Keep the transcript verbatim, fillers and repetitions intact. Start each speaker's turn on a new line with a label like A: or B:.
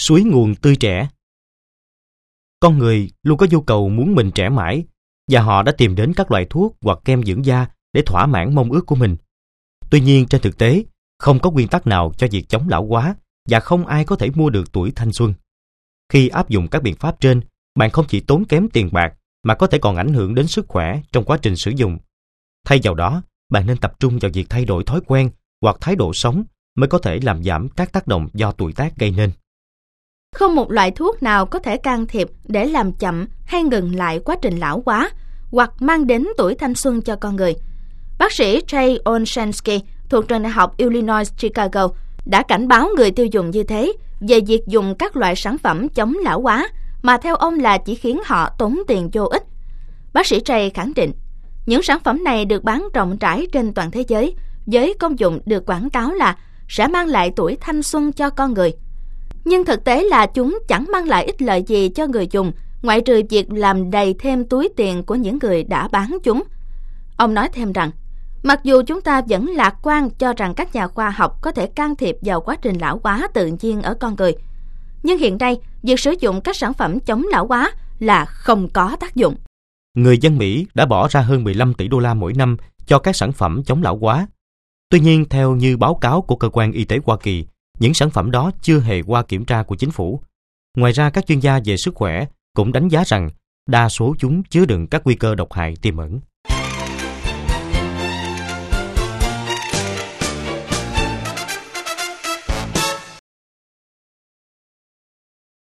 A: Suối nguồn tươi trẻ. Con người luôn có nhu cầu muốn mình trẻ mãi, và họ đã tìm đến các loại thuốc hoặc kem dưỡng da để thỏa mãn mong ước của mình. Tuy nhiên trên thực tế, không có nguyên tắc nào cho việc chống lão hóa, và không ai có thể mua được tuổi thanh xuân. Khi áp dụng các biện pháp trên, bạn không chỉ tốn kém tiền bạc, mà có thể còn ảnh hưởng đến sức khỏe trong quá trình sử dụng. Thay vào đó, bạn nên tập trung vào việc thay đổi thói quen hoặc thái độ sống mới có thể làm giảm các tác động do tuổi tác gây nên.
B: Không một loại thuốc nào có thể can thiệp để làm chậm hay ngừng lại quá trình lão hóa hoặc mang đến tuổi thanh xuân cho con người. Bác sĩ Jay Olshansky thuộc trường đại học Illinois Chicago đã cảnh báo người tiêu dùng như thế về việc dùng các loại sản phẩm chống lão hóa mà theo ông là chỉ khiến họ tốn tiền vô ích. Bác sĩ Jay khẳng định, những sản phẩm này được bán rộng rãi trên toàn thế giới với công dụng được quảng cáo là sẽ mang lại tuổi thanh xuân cho con người. Nhưng thực tế là chúng chẳng mang lại ích lợi gì cho người dùng, ngoại trừ việc làm đầy thêm túi tiền của những người đã bán chúng. Ông nói thêm rằng, mặc dù chúng ta vẫn lạc quan cho rằng các nhà khoa học có thể can thiệp vào quá trình lão hóa tự nhiên ở con người, nhưng hiện nay, việc sử dụng các sản phẩm chống lão hóa là không có tác dụng.
A: Người dân Mỹ đã bỏ ra hơn mười lăm tỷ đô la mỗi năm cho các sản phẩm chống lão hóa. Tuy nhiên, theo như báo cáo của Cơ quan Y tế Hoa Kỳ, những sản phẩm đó chưa hề qua kiểm tra của chính phủ. Ngoài ra, các chuyên gia về sức khỏe cũng đánh giá rằng đa số chúng chứa đựng các nguy cơ độc hại tiềm ẩn.